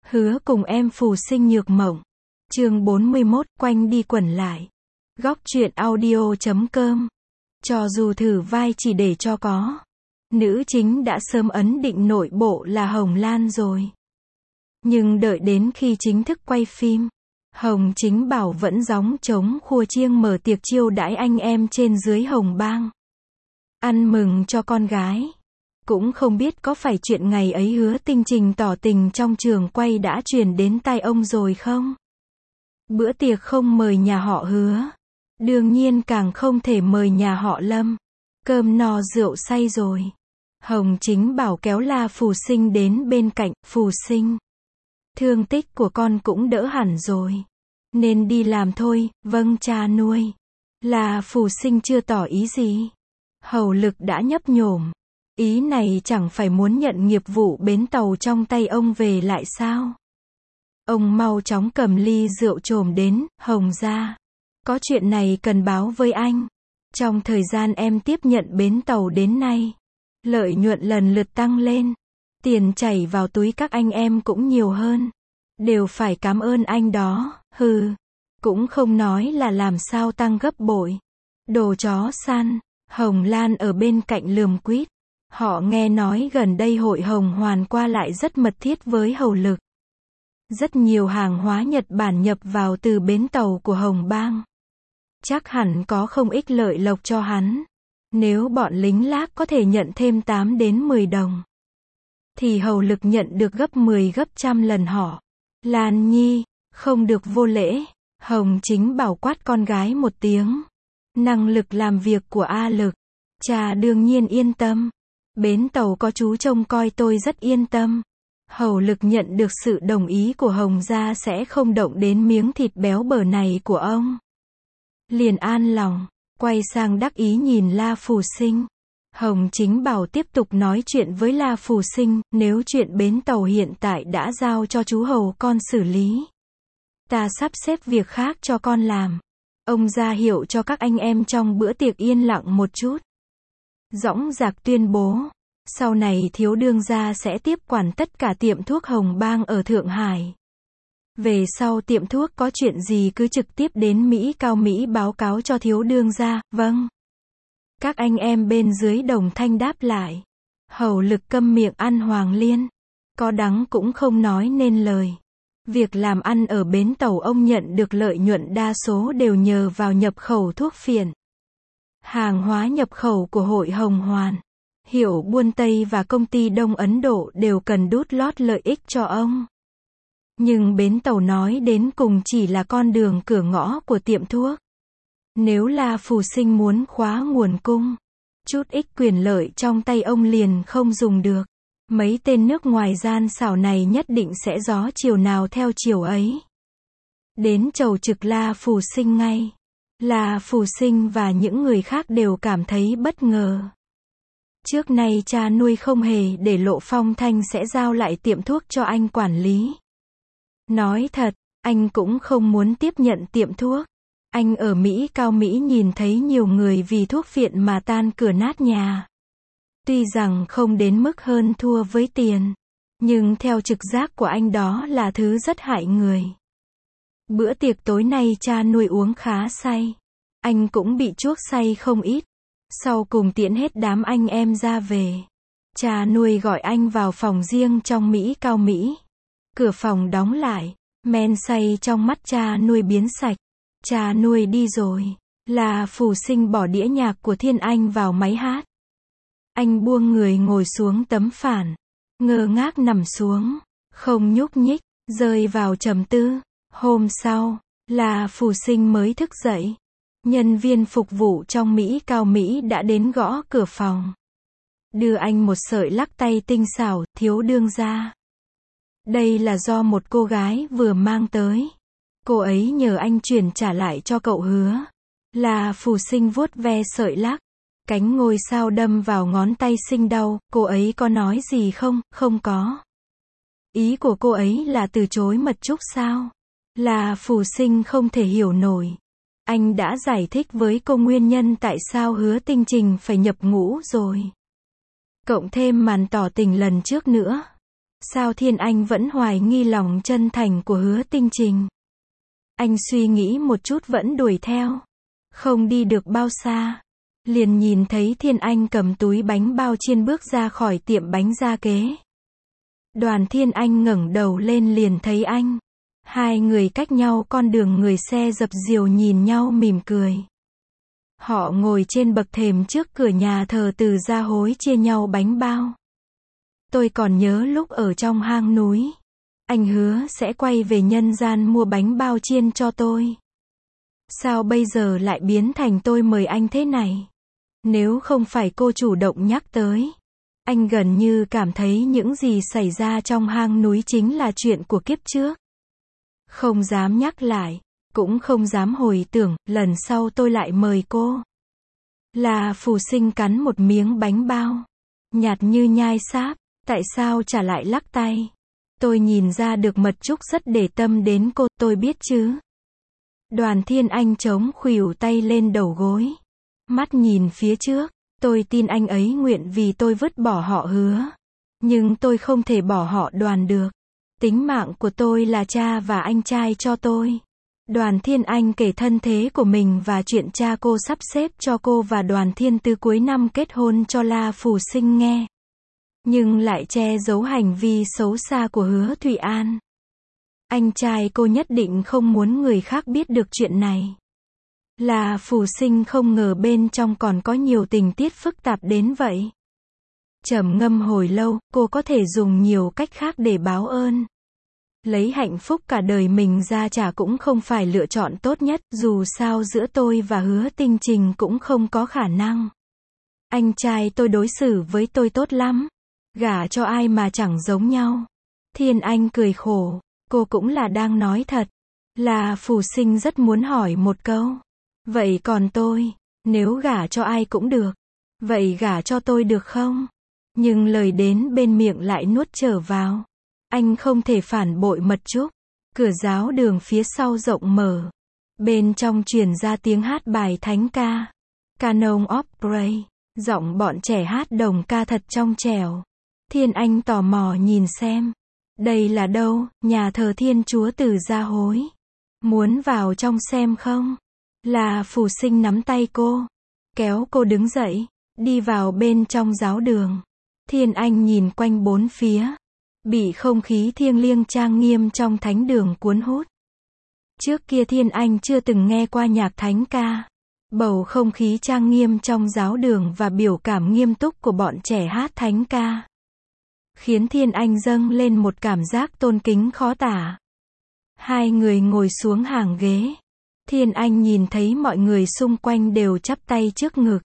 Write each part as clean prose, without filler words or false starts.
Hứa cùng em phù sinh nhược mộng. Chương 41, quanh đi quẩn lại. Góc truyện audio.com. Cho dù thử vai chỉ để cho có. Nữ chính đã sớm ấn định nội bộ là Hồng Lan rồi. Nhưng đợi đến khi chính thức quay phim, Hồng Chính Bảo vẫn gióng trống khua chiêng mở tiệc chiêu đãi anh em trên dưới Hồng Bang. Ăn mừng cho con gái. Cũng không biết có phải chuyện ngày ấy Hứa Tinh Trình tỏ tình trong trường quay đã truyền đến tai ông rồi không? Bữa tiệc không mời nhà họ Hứa. Đương nhiên càng không thể mời nhà họ Lâm. Cơm no rượu say rồi. Hồng Chính Bảo kéo La Phù Sinh đến bên cạnh. Phù Sinh, thương tích của con cũng đỡ hẳn rồi. Nên đi làm thôi. Vâng cha nuôi. La Phù Sinh chưa tỏ ý gì. Hầu Lực đã nhấp nhổm. Ý này chẳng phải muốn nhận nghiệp vụ bến tàu trong tay ông về lại sao? Ông mau chóng cầm ly rượu trồm đến. Hồng gia, có chuyện này cần báo với anh. Trong thời gian em tiếp nhận bến tàu đến nay, lợi nhuận lần lượt tăng lên. Tiền chảy vào túi các anh em cũng nhiều hơn. Đều phải cảm ơn anh đó. Hừ, cũng không nói là làm sao tăng gấp bội. Đồ chó săn. Hồng Lan ở bên cạnh lườm quýt. Họ nghe nói gần đây hội Hồng Hoàn qua lại rất mật thiết với Hầu Lực. Rất nhiều hàng hóa Nhật Bản nhập vào từ bến tàu của Hồng Bang. Chắc hẳn có không ít lợi lộc cho hắn. Nếu bọn lính lác có thể nhận thêm 8 đến 10 đồng, thì Hầu Lực nhận được gấp 10 gấp trăm lần họ. Lan Nhi, không được vô lễ. Hồng Chính Bảo quát con gái một tiếng. Năng lực làm việc của A Lực, cha đương nhiên yên tâm. Bến tàu có chú trông coi tôi rất yên tâm. Hầu Lực nhận được sự đồng ý của Hồng gia sẽ không động đến miếng thịt béo bở này của ông. Liền an lòng, quay sang đắc ý nhìn La Phù Sinh. Hồng Chính Bảo tiếp tục nói chuyện với La Phù Sinh, nếu chuyện bến tàu hiện tại đã giao cho chú Hầu con xử lý, ta sắp xếp việc khác cho con làm. Ông ra hiệu cho các anh em trong bữa tiệc yên lặng một chút. Dõng dạc tuyên bố, sau này thiếu đương gia sẽ tiếp quản tất cả tiệm thuốc Hồng Bang ở Thượng Hải. Về sau tiệm thuốc có chuyện gì cứ trực tiếp đến Mỹ Cao Mỹ báo cáo cho thiếu đương gia. Vâng. Các anh em bên dưới đồng thanh đáp lại. Hầu Lực câm miệng ăn hoàng liên. Có đắng cũng không nói nên lời. Việc làm ăn ở bến tàu ông nhận được lợi nhuận đa số đều nhờ vào nhập khẩu thuốc phiện. Hàng hóa nhập khẩu của hội Hồng Hoàn, hiệu buôn Tây và công ty Đông Ấn Độ đều cần đút lót lợi ích cho ông. Nhưng bến tàu nói đến cùng chỉ là con đường cửa ngõ của tiệm thuốc. Nếu La Phù Sinh muốn khóa nguồn cung, chút ít quyền lợi trong tay ông liền không dùng được. Mấy tên nước ngoài gian xảo này nhất định sẽ gió chiều nào theo chiều ấy. Đến chầu trực La Phù Sinh ngay. La Phù Sinh và những người khác đều cảm thấy bất ngờ. Trước nay cha nuôi không hề để lộ Phong Thanh sẽ giao lại tiệm thuốc cho anh quản lý. Nói thật, anh cũng không muốn tiếp nhận tiệm thuốc. Anh ở Mỹ Cao Mỹ nhìn thấy nhiều người vì thuốc phiện mà tan cửa nát nhà. Tuy rằng không đến mức hơn thua với tiền, nhưng theo trực giác của anh đó là thứ rất hại người. Bữa tiệc tối nay cha nuôi uống khá say. Anh cũng bị chuốc say không ít. Sau cùng tiễn hết đám anh em ra về. Cha nuôi gọi anh vào phòng riêng trong Mỹ Cao Mỹ. Cửa phòng đóng lại. Men say trong mắt cha nuôi biến sạch. Cha nuôi đi rồi. La Phù Sinh bỏ đĩa nhạc của Thiên Anh vào máy hát. Anh buông người ngồi xuống tấm phản. Ngơ ngác nằm xuống. Không nhúc nhích. Rơi vào trầm tư. Hôm sau, La Phù Sinh mới thức dậy. Nhân viên phục vụ trong Mỹ Cao Mỹ đã đến gõ cửa phòng. Đưa anh một sợi lắc tay tinh xảo. Thiếu đương gia, đây là do một cô gái vừa mang tới. Cô ấy nhờ anh chuyển trả lại cho cậu Hứa. La Phù Sinh vuốt ve sợi lắc. Cánh ngôi sao đâm vào ngón tay sinh đau. Cô ấy có nói gì không? Không có. Ý của cô ấy là từ chối mật chúc sao? La Phù Sinh không thể hiểu nổi. Anh đã giải thích với cô nguyên nhân tại sao Hứa Tinh Trình phải nhập ngũ rồi. Cộng thêm màn tỏ tình lần trước nữa. Sao Thiên Anh vẫn hoài nghi lòng chân thành của Hứa Tinh Trình? Anh suy nghĩ một chút vẫn đuổi theo. Không đi được bao xa, liền nhìn thấy Thiên Anh cầm túi bánh bao chiên bước ra khỏi tiệm bánh gia kế. Đoàn Thiên Anh ngẩng đầu lên liền thấy anh. Hai người cách nhau con đường, người xe dập dìu nhìn nhau mỉm cười. Họ ngồi trên bậc thềm trước cửa nhà thờ Từ Gia Hối chia nhau bánh bao. Tôi còn nhớ lúc ở trong hang núi, anh hứa sẽ quay về nhân gian mua bánh bao chiên cho tôi. Sao bây giờ lại biến thành tôi mời anh thế này? Nếu không phải cô chủ động nhắc tới, anh gần như cảm thấy những gì xảy ra trong hang núi chính là chuyện của kiếp trước. Không dám nhắc lại, cũng không dám hồi tưởng, lần sau tôi lại mời cô. Là Phù Sinh cắn một miếng bánh bao, nhạt như nhai sáp, tại sao chả lại lắc tay? Tôi nhìn ra được Mật Trúc rất để tâm đến cô, tôi biết chứ. Đoàn Thiên Anh chống khuỷu tay lên đầu gối, mắt nhìn phía trước, tôi tin anh ấy nguyện vì tôi vứt bỏ họ Hứa. Nhưng tôi không thể bỏ họ Đoàn được. Tính mạng của tôi là cha và anh trai cho tôi. Đoàn Thiên Anh kể thân thế của mình và chuyện cha cô sắp xếp cho cô và Đoàn Thiên Tư cuối năm kết hôn cho La Phù Sinh nghe. Nhưng lại che giấu hành vi xấu xa của Hứa Thụy An. Anh trai cô nhất định không muốn người khác biết được chuyện này. La Phù Sinh không ngờ bên trong còn có nhiều tình tiết phức tạp đến vậy. Trầm ngâm hồi lâu, cô có thể dùng nhiều cách khác để báo ơn. Lấy hạnh phúc cả đời mình ra trả cũng không phải lựa chọn tốt nhất, dù sao giữa tôi và Hứa Tinh Trình cũng không có khả năng. Anh trai tôi đối xử với tôi tốt lắm. Gả cho ai mà chẳng giống nhau. Thiên Anh cười khổ, cô cũng là đang nói thật. Là Phù Sinh rất muốn hỏi một câu. Vậy còn tôi, nếu gả cho ai cũng được, vậy gả cho tôi được không? Nhưng lời đến bên miệng lại nuốt trở vào. Anh không thể phản bội Mật Trúc. Cửa giáo đường phía sau rộng mở. Bên trong truyền ra tiếng hát bài thánh ca. Canon of Praise. Giọng bọn trẻ hát đồng ca thật trong trẻo. Thiên Anh tò mò nhìn xem. Đây là đâu? Nhà thờ Thiên Chúa Từ Gia Hối. Muốn vào trong xem không? Là Phù Sinh nắm tay cô, kéo cô đứng dậy, đi vào bên trong giáo đường. Thiên Anh nhìn quanh bốn phía, bị không khí thiêng liêng trang nghiêm trong thánh đường cuốn hút. Trước kia Thiên Anh chưa từng nghe qua nhạc thánh ca. Bầu không khí trang nghiêm trong giáo đường và biểu cảm nghiêm túc của bọn trẻ hát thánh ca khiến Thiên Anh dâng lên một cảm giác tôn kính khó tả. Hai người ngồi xuống hàng ghế. Thiên Anh nhìn thấy mọi người xung quanh đều chắp tay trước ngực.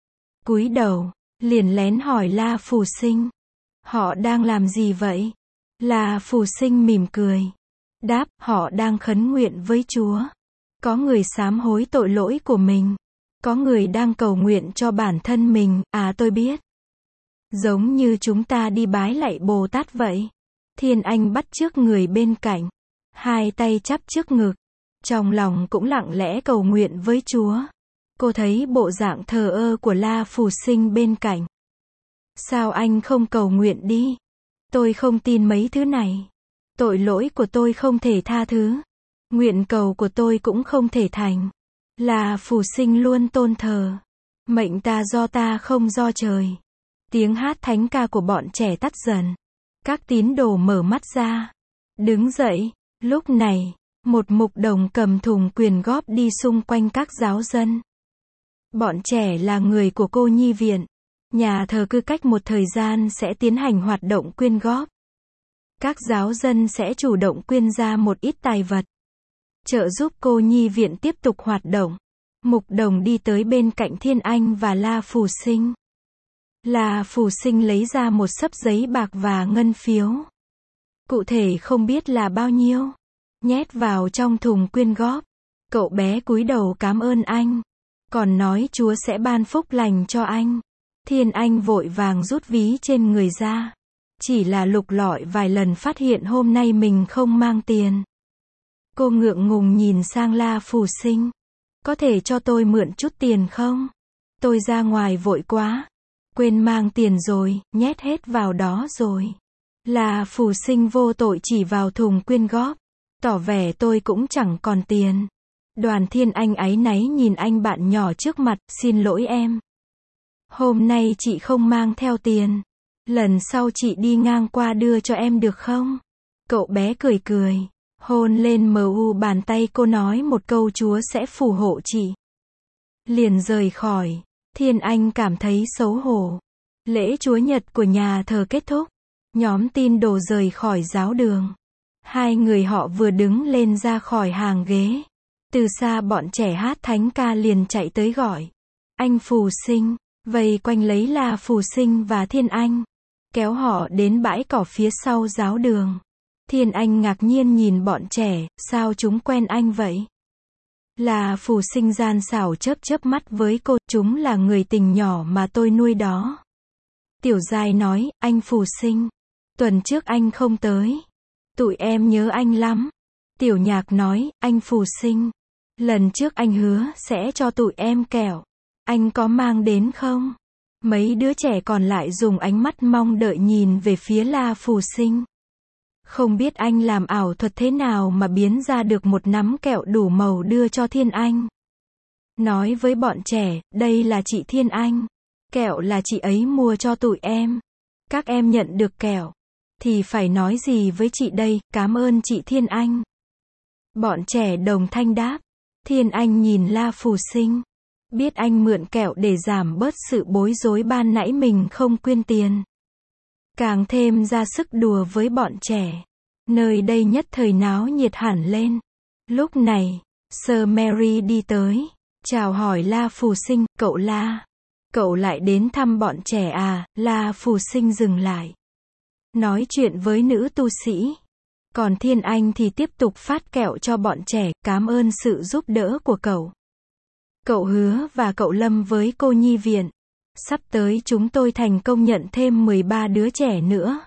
Cúi đầu, liền lén hỏi La Phù Sinh. Họ đang làm gì vậy? La Phù Sinh mỉm cười. Đáp, họ đang khấn nguyện với Chúa. Có người sám hối tội lỗi của mình. Có người đang cầu nguyện cho bản thân mình, tôi biết. Giống như chúng ta đi bái lạy Bồ Tát vậy. Thiên Anh bắt chước người bên cạnh. Hai tay chắp trước ngực. Trong lòng cũng lặng lẽ cầu nguyện với Chúa. Cô thấy bộ dạng thờ ơ của La Phù Sinh bên cạnh. Sao anh không cầu nguyện đi? Tôi không tin mấy thứ này. Tội lỗi của tôi không thể tha thứ. Nguyện cầu của tôi cũng không thể thành. La Phù Sinh luôn tôn thờ. Mệnh ta do ta không do trời. Tiếng hát thánh ca của bọn trẻ tắt dần. Các tín đồ mở mắt ra. Đứng dậy. Lúc này, một mục đồng cầm thùng quyên góp đi xung quanh các giáo dân. Bọn trẻ là người của cô nhi viện. Nhà thờ cứ cách một thời gian sẽ tiến hành hoạt động quyên góp. Các giáo dân sẽ chủ động quyên ra một ít tài vật, trợ giúp cô nhi viện tiếp tục hoạt động. Mục đồng đi tới bên cạnh Thiên Anh và La Phù Sinh. La Phù Sinh lấy ra một xấp giấy bạc và ngân phiếu. Cụ thể không biết là bao nhiêu. Nhét vào trong thùng quyên góp. Cậu bé cúi đầu cảm ơn anh. Còn nói Chúa sẽ ban phúc lành cho anh. Thiên Anh vội vàng rút ví trên người ra. Chỉ là lục lọi vài lần phát hiện hôm nay mình không mang tiền. Cô ngượng ngùng nhìn sang La Phù Sinh. Có thể cho tôi mượn chút tiền không? Tôi ra ngoài vội quá. Quên mang tiền rồi, nhét hết vào đó rồi. Là Phù Sinh vô tội chỉ vào thùng quyên góp, tỏ vẻ tôi cũng chẳng còn tiền. Đoàn Thiên Anh áy náy nhìn anh bạn nhỏ trước mặt, xin lỗi em. Hôm nay chị không mang theo tiền. Lần sau chị đi ngang qua đưa cho em được không? Cậu bé cười cười, hôn lên bàn tay cô, nói một câu Chúa sẽ phù hộ chị. Liền rời khỏi. Thiên Anh cảm thấy xấu hổ. Lễ Chúa Nhật của nhà thờ kết thúc. Nhóm tín đồ rời khỏi giáo đường. Hai người họ vừa đứng lên ra khỏi hàng ghế. Từ xa bọn trẻ hát thánh ca liền chạy tới gọi. Anh Phù Sinh, vây quanh lấy là Phù Sinh và Thiên Anh. Kéo họ đến bãi cỏ phía sau giáo đường. Thiên Anh ngạc nhiên nhìn bọn trẻ, sao chúng quen anh vậy? Là Phù Sinh gian xảo chớp chớp mắt với cô, chúng là người tình nhỏ mà tôi nuôi đó. Tiểu Giai nói, anh Phù Sinh, tuần trước anh không tới. Tụi em nhớ anh lắm. Tiểu Nhạc nói, anh Phù Sinh, lần trước anh hứa sẽ cho tụi em kẹo. Anh có mang đến không? Mấy đứa trẻ còn lại dùng ánh mắt mong đợi nhìn về phía La Phù Sinh. Không biết anh làm ảo thuật thế nào mà biến ra được một nắm kẹo đủ màu đưa cho Thiên Anh. Nói với bọn trẻ, đây là chị Thiên Anh. Kẹo là chị ấy mua cho tụi em. Các em nhận được kẹo thì phải nói gì với chị đây, cảm ơn chị Thiên Anh. Bọn trẻ đồng thanh đáp. Thiên Anh nhìn La Phù Sinh. Biết anh mượn kẹo để giảm bớt sự bối rối ban nãy mình không quyên tiền. Càng thêm ra sức đùa với bọn trẻ. Nơi đây nhất thời náo nhiệt hẳn lên. Lúc này, Sir Mary đi tới. Chào hỏi La Phù Sinh, cậu La. Cậu lại đến thăm bọn trẻ à? La Phù Sinh dừng lại. Nói chuyện với nữ tu sĩ. Còn Thiên Anh thì tiếp tục phát kẹo cho bọn trẻ, cảm ơn sự giúp đỡ của cậu. Cậu Hứa và cậu Lâm với cô nhi viện. Sắp tới chúng tôi thành công nhận thêm 13 đứa trẻ nữa.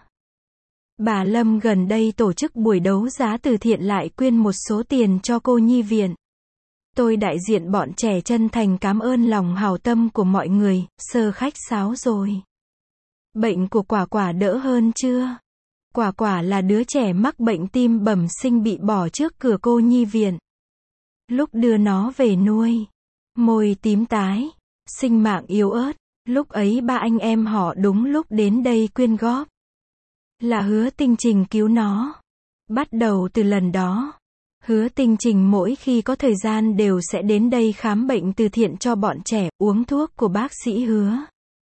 Bà Lâm gần đây tổ chức buổi đấu giá từ thiện lại quyên một số tiền cho cô nhi viện. Tôi đại diện bọn trẻ chân thành cảm ơn lòng hảo tâm của mọi người, Sơ khách sáo rồi. Bệnh của Quả Quả đỡ hơn chưa? Quả Quả là đứa trẻ mắc bệnh tim bẩm sinh bị bỏ trước cửa cô nhi viện. Lúc đưa nó về nuôi, môi tím tái, sinh mạng yếu ớt. Lúc ấy ba anh em họ đúng lúc đến đây quyên góp. Là Hứa Tinh Trình cứu nó. Bắt đầu từ lần đó, Hứa Tinh Trình mỗi khi có thời gian đều sẽ đến đây khám bệnh từ thiện cho bọn trẻ, uống thuốc của bác sĩ Hứa.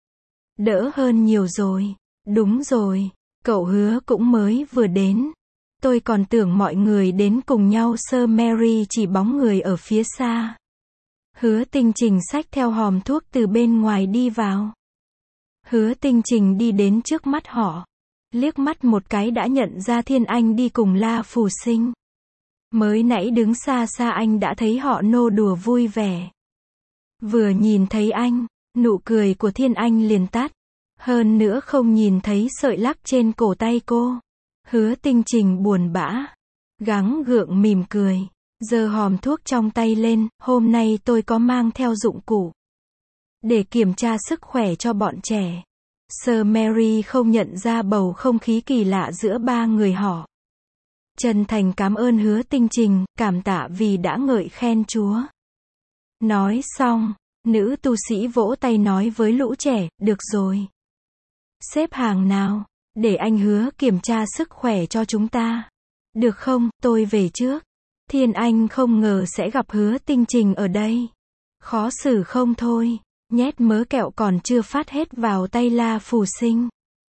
Đỡ hơn nhiều rồi. Đúng rồi, cậu Hứa cũng mới vừa đến. Tôi còn tưởng mọi người đến cùng nhau. Sir Mary chỉ bóng người ở phía xa. Hứa Tinh Trình xách theo hòm thuốc từ bên ngoài đi vào. Hứa Tinh Trình đi đến trước mắt họ. Liếc mắt một cái đã nhận ra Thiên Anh đi cùng La Phù Sinh. Mới nãy đứng xa xa anh đã thấy họ nô đùa vui vẻ. Vừa nhìn thấy anh, nụ cười của Thiên Anh liền tắt. Hơn nữa không nhìn thấy sợi lắc trên cổ tay cô. Hứa Tinh Trình buồn bã, gắng gượng mỉm cười. Giơ hòm thuốc trong tay lên, hôm nay tôi có mang theo dụng cụ để kiểm tra sức khỏe cho bọn trẻ. Sir Mary không nhận ra bầu không khí kỳ lạ giữa ba người họ. Chân thành cảm ơn Hứa Tinh Trình, cảm tạ vì đã ngợi khen Chúa. Nói xong, nữ tu sĩ vỗ tay nói với lũ trẻ, được rồi. Xếp hàng nào, để anh Hứa kiểm tra sức khỏe cho chúng ta. Được không, tôi về trước. Thiên Anh không ngờ sẽ gặp Hứa Tinh Trình ở đây. Khó xử không thôi, nhét mớ kẹo còn chưa phát hết vào tay La Phù Sinh.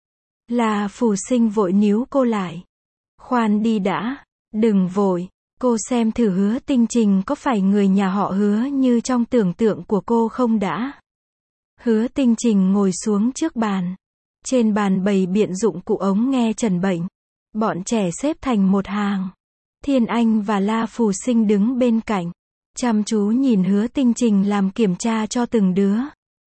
La Phù Sinh vội níu cô lại. Khoan đi đã, đừng vội, cô xem thử Hứa Tinh Trình có phải người nhà họ Hứa như trong tưởng tượng của cô không đã. Hứa Tinh Trình ngồi xuống trước bàn. Trên bàn bày biện dụng cụ ống nghe chẩn bệnh. Bọn trẻ xếp thành một hàng. Thiên Anh và La Phù Sinh đứng bên cạnh, chăm chú nhìn Hứa Tinh Trình làm kiểm tra cho từng đứa.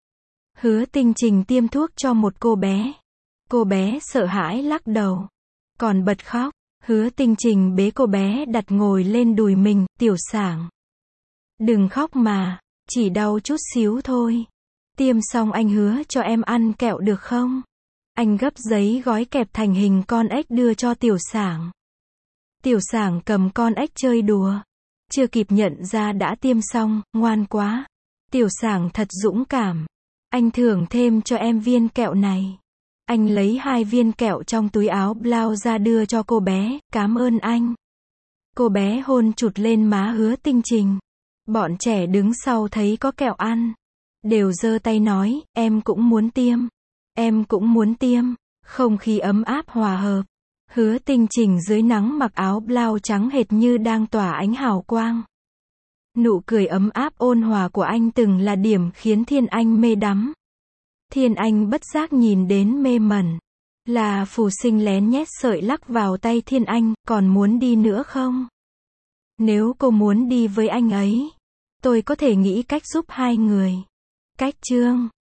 Hứa Tinh Trình tiêm thuốc cho một cô bé. Cô bé sợ hãi lắc đầu, còn bật khóc. Hứa Tinh Trình bế cô bé đặt ngồi lên đùi mình, tiểu sảng. Đừng khóc mà, chỉ đau chút xíu thôi. Tiêm xong anh hứa cho em ăn kẹo được không? Anh gấp giấy gói kẹp thành hình con ếch đưa cho Tiểu Sảng. Tiểu Sảng cầm con ếch chơi đùa. Chưa kịp nhận ra đã tiêm xong, ngoan quá. Tiểu Sảng thật dũng cảm. Anh thưởng thêm cho em viên kẹo này. Anh lấy 2 viên kẹo trong túi áo blau ra đưa cho cô bé, cảm ơn anh. Cô bé hôn chụt lên má Hứa Tinh Trình. Bọn trẻ đứng sau thấy có kẹo ăn. Đều giơ tay nói, em cũng muốn tiêm. Em cũng muốn tiêm. Không khí ấm áp hòa hợp. Hứa Tinh Trình dưới nắng mặc áo blau trắng hệt như đang tỏa ánh hào quang. Nụ cười ấm áp ôn hòa của anh từng là điểm khiến Thiên Anh mê đắm. Thiên Anh bất giác nhìn đến mê mẩn. Là Phù Sinh lén nhét sợi lắc vào tay Thiên Anh, còn muốn đi nữa không? Nếu cô muốn đi với anh ấy, tôi có thể nghĩ cách giúp 2 người. Cách chương